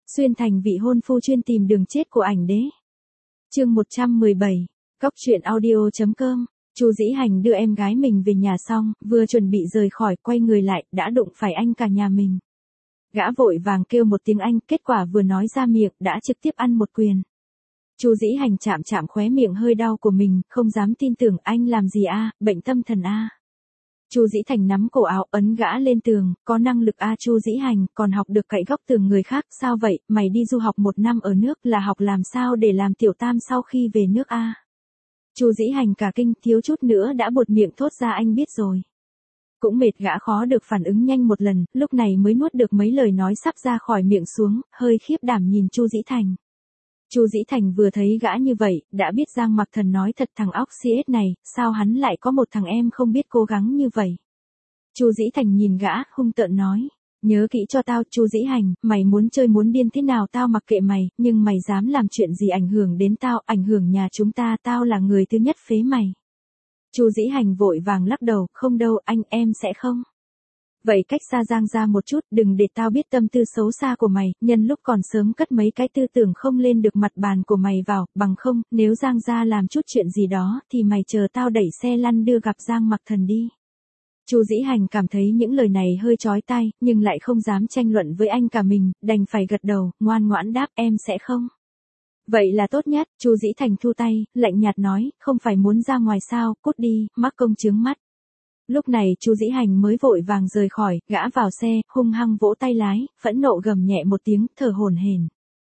Xuyên thành vị hôn phu chuyên tìm đường chết của ảnh đế. Chương 117. Cóc truyện audio.com. Chu Dĩ Hành đưa em gái mình về nhà xong, vừa chuẩn bị rời khỏi, quay người lại, đã đụng phải anh cả nhà mình. Gã vội vàng kêu một tiếng anh, kết quả vừa nói ra miệng, đã trực tiếp ăn một quyền. Chu Dĩ Hành chạm chạm khóe miệng hơi đau của mình, không dám tin tưởng. Anh làm gì a, bệnh tâm thần a? Chu Dĩ Thành nắm cổ áo ấn gã lên tường, có năng lực a Chu Dĩ Hành, còn học được cậy góc tường người khác, sao vậy, mày đi du học 1 năm ở nước là học làm sao để làm tiểu tam sau khi về nước a? Chu Dĩ Hành cả kinh, thiếu chút nữa đã buột miệng thốt ra anh biết rồi. Cũng mệt gã khó được phản ứng nhanh một lần, lúc này mới nuốt được mấy lời nói sắp ra khỏi miệng xuống, hơi khiếp đảm nhìn Chu Dĩ Thành. Chu Dĩ Thành vừa thấy gã như vậy, đã biết Giang Mặc Thần nói thật, thằng óc CS này, sao hắn lại có một thằng em không biết cố gắng như vậy. Chu Dĩ Thành nhìn gã, hung tợn nói, nhớ kỹ cho tao, Chu Dĩ Hành, mày muốn chơi muốn điên thế nào tao mặc kệ mày, nhưng mày dám làm chuyện gì ảnh hưởng đến tao, ảnh hưởng nhà chúng ta, tao là người thứ nhất phế mày. Chu Dĩ Hành vội vàng lắc đầu, không đâu, anh em sẽ không. Vậy cách xa Giang ra một chút, đừng để tao biết tâm tư xấu xa của mày, nhân lúc còn sớm cất mấy cái tư tưởng không lên được mặt bàn của mày vào, bằng không, nếu Giang ra làm chút chuyện gì đó, thì mày chờ tao đẩy xe lăn đưa gặp Giang Mặc Thần đi. Chu Dĩ Hành cảm thấy những lời này hơi chói tai, nhưng lại không dám tranh luận với anh cả mình, đành phải gật đầu, ngoan ngoãn đáp em sẽ không. Vậy là tốt nhất, Chu Dĩ Thành thu tay, lạnh nhạt nói, không phải muốn ra ngoài sao, cút đi, mắc công chướng mắt. Lúc này Chu Dĩ Hành mới vội vàng rời khỏi, gã vào xe, hung hăng vỗ tay lái, phẫn nộ gầm nhẹ một tiếng, thở hổn hển.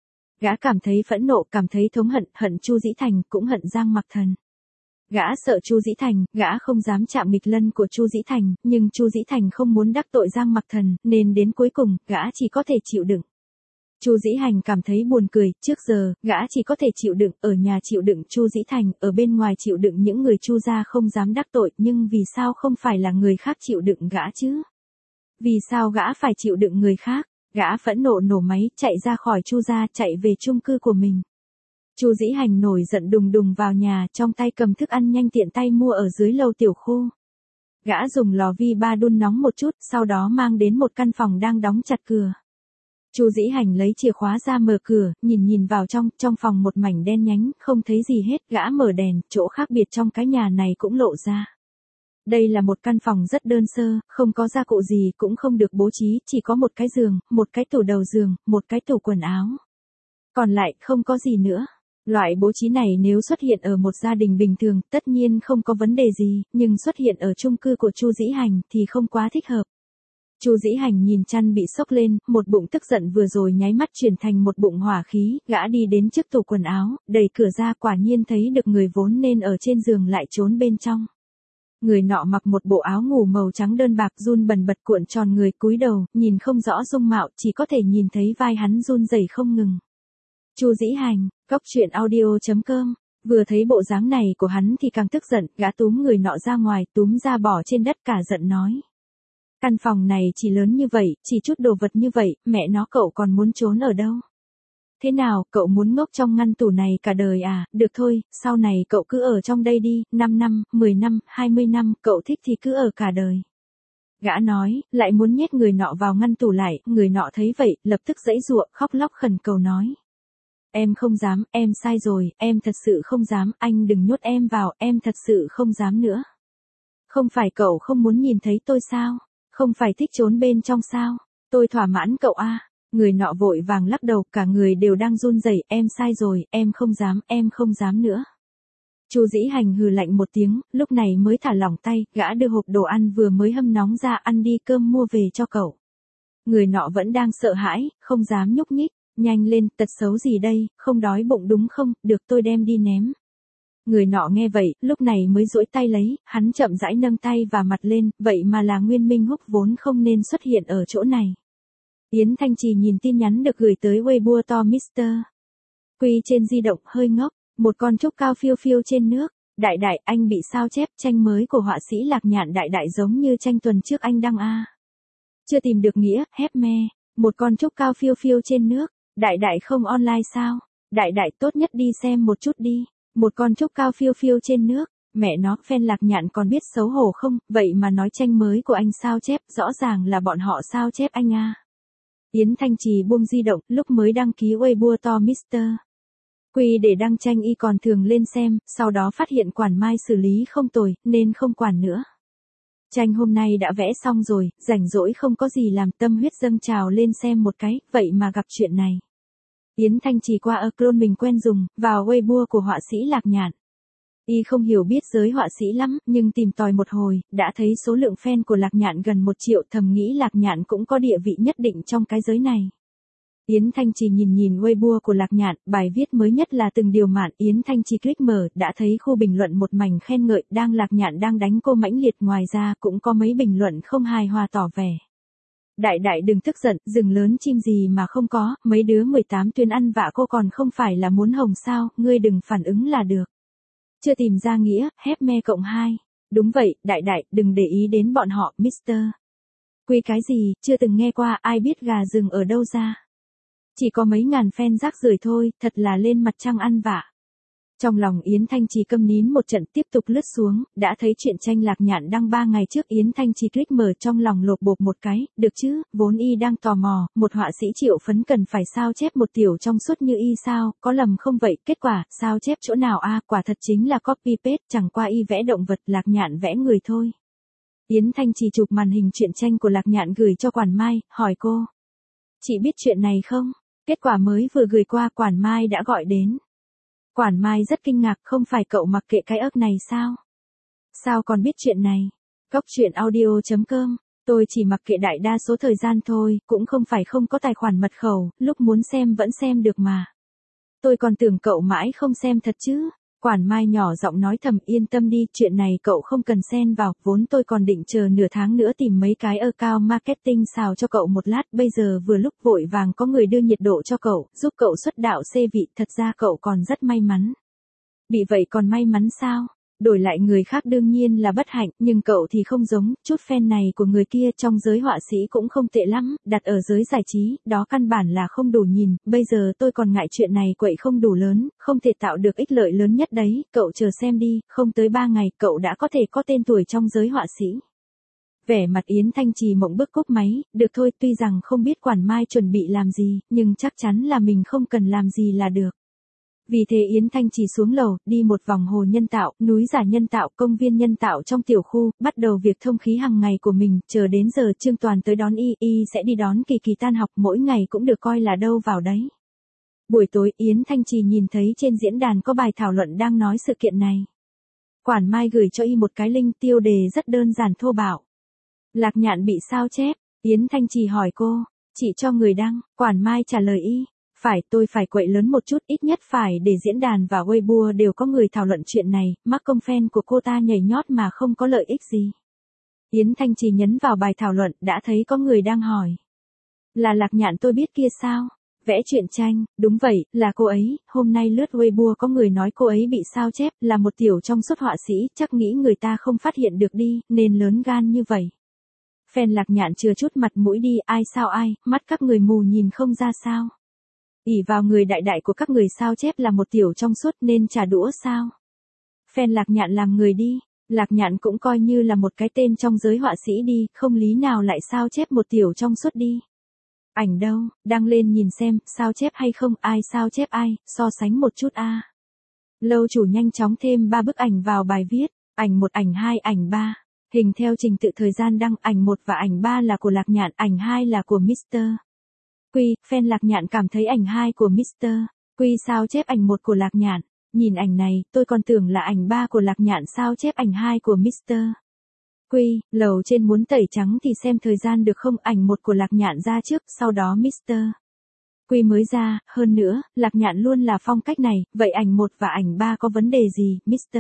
Gã cảm thấy phẫn nộ, cảm thấy thống hận, hận Chu Dĩ Thành, cũng hận Giang Mặc Thần. Gã sợ Chu Dĩ Thành, gã không dám chạm nghịch lân của Chu Dĩ Thành, nhưng Chu Dĩ Thành không muốn đắc tội Giang Mặc Thần, nên đến cuối cùng, gã chỉ có thể chịu đựng. Chu Dĩ Hành cảm thấy buồn cười, trước giờ, gã chỉ có thể chịu đựng, ở nhà chịu đựng Chu Dĩ Thành, ở bên ngoài chịu đựng những người Chu gia không dám đắc tội, nhưng vì sao không phải là người khác chịu đựng gã chứ? Vì sao gã phải chịu đựng người khác? Gã phẫn nộ nổ máy, chạy ra khỏi Chu gia, chạy về chung cư của mình. Chu Dĩ Hành nổi giận đùng đùng vào nhà, trong tay cầm thức ăn nhanh tiện tay mua ở dưới lầu tiểu khu. Gã dùng lò vi ba đun nóng một chút, sau đó mang đến một căn phòng đang đóng chặt cửa. Chu Dĩ Hành lấy chìa khóa ra mở cửa, nhìn vào trong phòng một mảnh đen nhánh, không thấy gì hết, gã mở đèn, chỗ khác biệt trong cái nhà này cũng lộ ra. Đây là một căn phòng rất đơn sơ, không có gia cụ gì, cũng không được bố trí, chỉ có một cái giường, một cái tủ đầu giường, một cái tủ quần áo. Còn lại, không có gì nữa. Loại bố trí này nếu xuất hiện ở một gia đình bình thường, tất nhiên không có vấn đề gì, nhưng xuất hiện ở chung cư của Chu Dĩ Hành thì không quá thích hợp. Chu Dĩ Hành nhìn chăn bị xốc lên, một bụng tức giận vừa rồi nháy mắt chuyển thành một bụng hỏa khí, gã đi đến trước tủ quần áo, đẩy cửa ra, quả nhiên thấy được người vốn nên ở trên giường lại trốn bên trong. Người nọ mặc một bộ áo ngủ màu trắng đơn bạc, run bần bật cuộn tròn người, cúi đầu, nhìn không rõ dung mạo, chỉ có thể nhìn thấy vai hắn run rẩy không ngừng. Chu Dĩ Hành, cóc truyện audio.com. Vừa thấy bộ dáng này của hắn thì càng tức giận, gã túm người nọ ra ngoài, túm ra bỏ trên đất, cả giận nói. Căn phòng này chỉ lớn như vậy, chỉ chút đồ vật như vậy, mẹ nó cậu còn muốn trốn ở đâu? Thế nào, cậu muốn ngốc trong ngăn tủ này cả đời à? Được thôi, sau này cậu cứ ở trong đây đi, 5 năm, 10 năm, 20 năm, cậu thích thì cứ ở cả đời. Gã nói, lại muốn nhét người nọ vào ngăn tủ lại, người nọ thấy vậy, lập tức giãy giụa, khóc lóc khẩn cầu nói. Em không dám, em sai rồi, em thật sự không dám, anh đừng nhốt em vào, em thật sự không dám nữa. Không phải cậu không muốn nhìn thấy tôi sao? Không phải thích trốn bên trong sao? Tôi thỏa mãn cậu a. Người nọ vội vàng lắc đầu, cả người đều đang run rẩy, em sai rồi, em không dám nữa. Chu Dĩ Hành hừ lạnh một tiếng, lúc này mới thả lỏng tay, gã đưa hộp đồ ăn vừa mới hâm nóng ra, ăn đi, cơm mua về cho cậu. Người nọ vẫn đang sợ hãi, không dám nhúc nhích, nhanh lên, tật xấu gì đây, không đói bụng đúng không, được tôi đem đi ném. Người nọ nghe vậy, lúc này mới duỗi tay lấy, hắn chậm rãi nâng tay và mặt lên, vậy mà là Nguyên Minh Húc vốn không nên xuất hiện ở chỗ này. Yến Thanh Trì nhìn tin nhắn được gửi tới Weibo to Mr. Quy trên di động, hơi ngốc, một con trúc cao phiêu phiêu trên nước. Đại đại, anh bị sao chép, tranh mới của họa sĩ Lạc Nhạn đại đại giống như tranh tuần trước anh đăng a. Chưa tìm được nghĩa, hép me, một con trúc cao phiêu phiêu trên nước, đại đại không online sao? Đại đại tốt nhất đi xem một chút đi. Một con trúc cao phiêu phiêu trên nước, mẹ nó, fan Lạc Nhạn còn biết xấu hổ không, vậy mà nói tranh mới của anh sao chép, rõ ràng là bọn họ sao chép anh a. Yến Thanh Trì buông di động, lúc mới đăng ký Weibo to Mr. Quy để đăng tranh y còn thường lên xem, sau đó phát hiện Quản Mai xử lý không tồi, nên không quản nữa. Tranh hôm nay đã vẽ xong rồi, rảnh rỗi không có gì làm, tâm huyết dâng trào lên xem một cái, vậy mà gặp chuyện này. Yến Thanh Trì qua account mình quen dùng, vào Weibo của họa sĩ Lạc Nhạn. Y không hiểu biết giới họa sĩ lắm, nhưng tìm tòi một hồi, đã thấy số lượng fan của Lạc Nhạn gần 1 triệu, thầm nghĩ Lạc Nhạn cũng có địa vị nhất định trong cái giới này. Yến Thanh Trì nhìn Weibo của Lạc Nhạn, bài viết mới nhất là từng điều mạn, Yến Thanh Trì click mở, đã thấy khu bình luận một mảnh khen ngợi, đang Lạc Nhạn đang đánh cô mãnh liệt, ngoài ra cũng có mấy bình luận không hài hòa tỏ vẻ. Đại đừng tức giận, rừng lớn chim gì mà không có, mấy đứa 18 tuyến ăn vạ cô còn không phải là muốn hồng sao, ngươi đừng phản ứng là được. Chưa tìm ra nghĩa, hép me cộng 2. Đúng vậy, đại, đừng để ý đến bọn họ, Mr. Quy cái gì, chưa từng nghe qua, ai biết gà rừng ở đâu ra. Chỉ có mấy ngàn fan rác rưởi thôi, thật là lên mặt trăng ăn vạ. Trong lòng Yến Thanh Trì câm nín một trận, tiếp tục lướt xuống, đã thấy chuyện tranh Lạc Nhạn đăng 3 ngày trước. Yến Thanh Trì click mở, trong lòng lột bột một cái, được chứ, vốn y đang tò mò, một họa sĩ triệu phấn cần phải sao chép một tiểu trong suốt như y sao, có lầm không vậy, kết quả, sao chép chỗ nào a, quả thật chính là copy paste, chẳng qua y vẽ động vật, Lạc Nhạn vẽ người thôi. Yến Thanh Trì chụp màn hình truyện tranh của Lạc Nhạn gửi cho Quản Mai, hỏi cô. Chị biết chuyện này không? Kết quả mới vừa gửi qua, Quản Mai đã gọi đến. Quản Mai rất kinh ngạc, không phải cậu mặc kệ cái ức này sao? Sao còn biết chuyện này? Cóc truyện audio.com, tôi chỉ mặc kệ đại đa số thời gian thôi, cũng không phải không có tài khoản mật khẩu, lúc muốn xem vẫn xem được mà. Tôi còn tưởng cậu mãi không xem thật chứ. Quản Mai nhỏ giọng nói thầm, yên tâm đi, chuyện này cậu không cần xen vào, vốn tôi còn định chờ nửa tháng nữa tìm mấy cái account marketing xào cho cậu một lát, bây giờ vừa lúc vội vàng có người đưa nhiệt độ cho cậu, giúp cậu xuất đạo xê vị, thật ra cậu còn rất may mắn. Bị vậy còn may mắn sao? Đổi lại người khác đương nhiên là bất hạnh, nhưng cậu thì không giống, chút fan này của người kia trong giới họa sĩ cũng không tệ lắm, đặt ở giới giải trí, đó căn bản là không đủ nhìn, bây giờ tôi còn ngại chuyện này quậy không đủ lớn, không thể tạo được ích lợi lớn nhất đấy, cậu chờ xem đi, không tới 3 ngày, cậu đã có thể có tên tuổi trong giới họa sĩ. Vẻ mặt Yến Thanh Trì mộng bức cúp máy, được thôi, tuy rằng không biết Quản Mai chuẩn bị làm gì, nhưng chắc chắn là mình không cần làm gì là được. Vì thế Yến Thanh Trì xuống lầu, đi một vòng hồ nhân tạo, núi giả nhân tạo, công viên nhân tạo trong tiểu khu, bắt đầu việc thông khí hàng ngày của mình, chờ đến giờ Trương Toàn tới đón y sẽ đi đón Kỳ Kỳ tan học, mỗi ngày cũng được coi là đâu vào đấy. Buổi tối Yến Thanh Trì nhìn thấy trên diễn đàn có bài thảo luận đang nói sự kiện này. Quản Mai gửi cho y một cái link, tiêu đề rất đơn giản thô bạo. Lạc Nhạn bị sao chép, Yến Thanh Trì hỏi cô, chị cho người đăng, Quản Mai trả lời y. Phải, tôi phải quậy lớn một chút, ít nhất phải để diễn đàn và Weibo đều có người thảo luận chuyện này, mắc công fan của cô ta nhảy nhót mà không có lợi ích gì. Yến Thanh Trì nhấn vào bài thảo luận, đã thấy có người đang hỏi. Là Lạc Nhạn tôi biết kia sao? Vẽ truyện tranh, đúng vậy, là cô ấy, hôm nay lướt Weibo có người nói cô ấy bị sao chép, là một tiểu trong suốt họa sĩ, chắc nghĩ người ta không phát hiện được đi, nên lớn gan như vậy. Fan Lạc Nhạn chừa chút mặt mũi đi, ai sao ai, mắt các người mù nhìn không ra sao? ỷ vào người đại của các người sao chép là một tiểu trong suốt nên trả đũa sao? Fan Lạc Nhạn làm người đi, Lạc Nhạn cũng coi như là một cái tên trong giới họa sĩ đi, không lý nào lại sao chép một tiểu trong suốt đi. Ảnh đâu, đăng lên nhìn xem, sao chép hay không, ai sao chép ai, so sánh một chút a. Lâu chủ nhanh chóng thêm 3 bức ảnh vào bài viết, ảnh 1, ảnh 2, ảnh 3. Hình theo trình tự thời gian đăng, ảnh 1 và ảnh 3 là của Lạc Nhạn, ảnh 2 là của Mr. Quy, fan Lạc Nhạn cảm thấy ảnh 2 của Mr. Quy sao chép ảnh 1 của Lạc Nhạn. Nhìn ảnh này, tôi còn tưởng là ảnh 3 của Lạc Nhạn sao chép ảnh 2 của Mr. Quy, lầu trên muốn tẩy trắng thì xem thời gian được không, ảnh 1 của Lạc Nhạn ra trước, sau đó Mr. Quy mới ra, hơn nữa, Lạc Nhạn luôn là phong cách này, vậy ảnh 1 và ảnh 3 có vấn đề gì, Mr.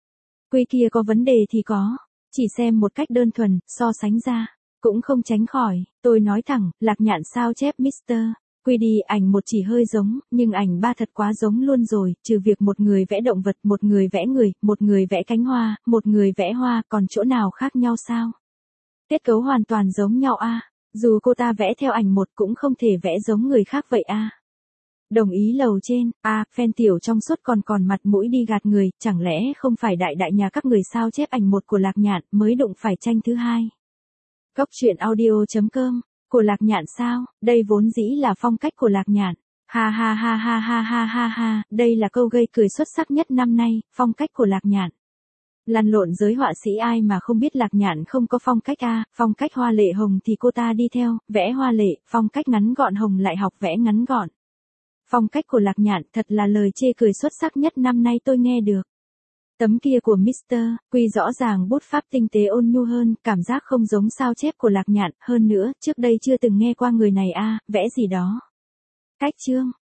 Quy kia có vấn đề thì có, chỉ xem một cách đơn thuần, so sánh ra. Cũng không tránh khỏi, tôi nói thẳng, Lạc Nhạn sao chép Mr. Quy đi, ảnh 1 chỉ hơi giống, nhưng ảnh 3 thật quá giống luôn rồi, trừ việc một người vẽ động vật, một người vẽ người, một người vẽ cánh hoa, một người vẽ hoa, còn chỗ nào khác nhau sao? Kết cấu hoàn toàn giống nhau a. Dù cô ta vẽ theo ảnh 1 cũng không thể vẽ giống người khác vậy a. Đồng ý lầu trên, fan tiểu trong suốt còn mặt mũi đi gạt người, chẳng lẽ không phải đại nhà các người sao chép ảnh 1 của Lạc Nhạn mới đụng phải tranh thứ hai. Cóc truyện audio.com Của Lạc Nhạn sao? Đây vốn dĩ là phong cách của Lạc Nhạn. Ha ha ha ha ha ha ha ha, đây là câu gây cười xuất sắc nhất năm nay, phong cách của Lạc Nhạn. Lăn lộn giới họa sĩ ai mà không biết Lạc Nhạn không có phong cách a, phong cách hoa lệ hồng thì cô ta đi theo, vẽ hoa lệ, phong cách ngắn gọn hồng lại học vẽ ngắn gọn. Phong cách của Lạc Nhạn thật là lời chê cười xuất sắc nhất năm nay tôi nghe được. Tấm kia của Mr. Quy rõ ràng bút pháp tinh tế ôn nhu hơn, cảm giác không giống sao chép của Lạc Nhạn, hơn nữa, trước đây chưa từng nghe qua người này a, vẽ gì đó. Cách chương.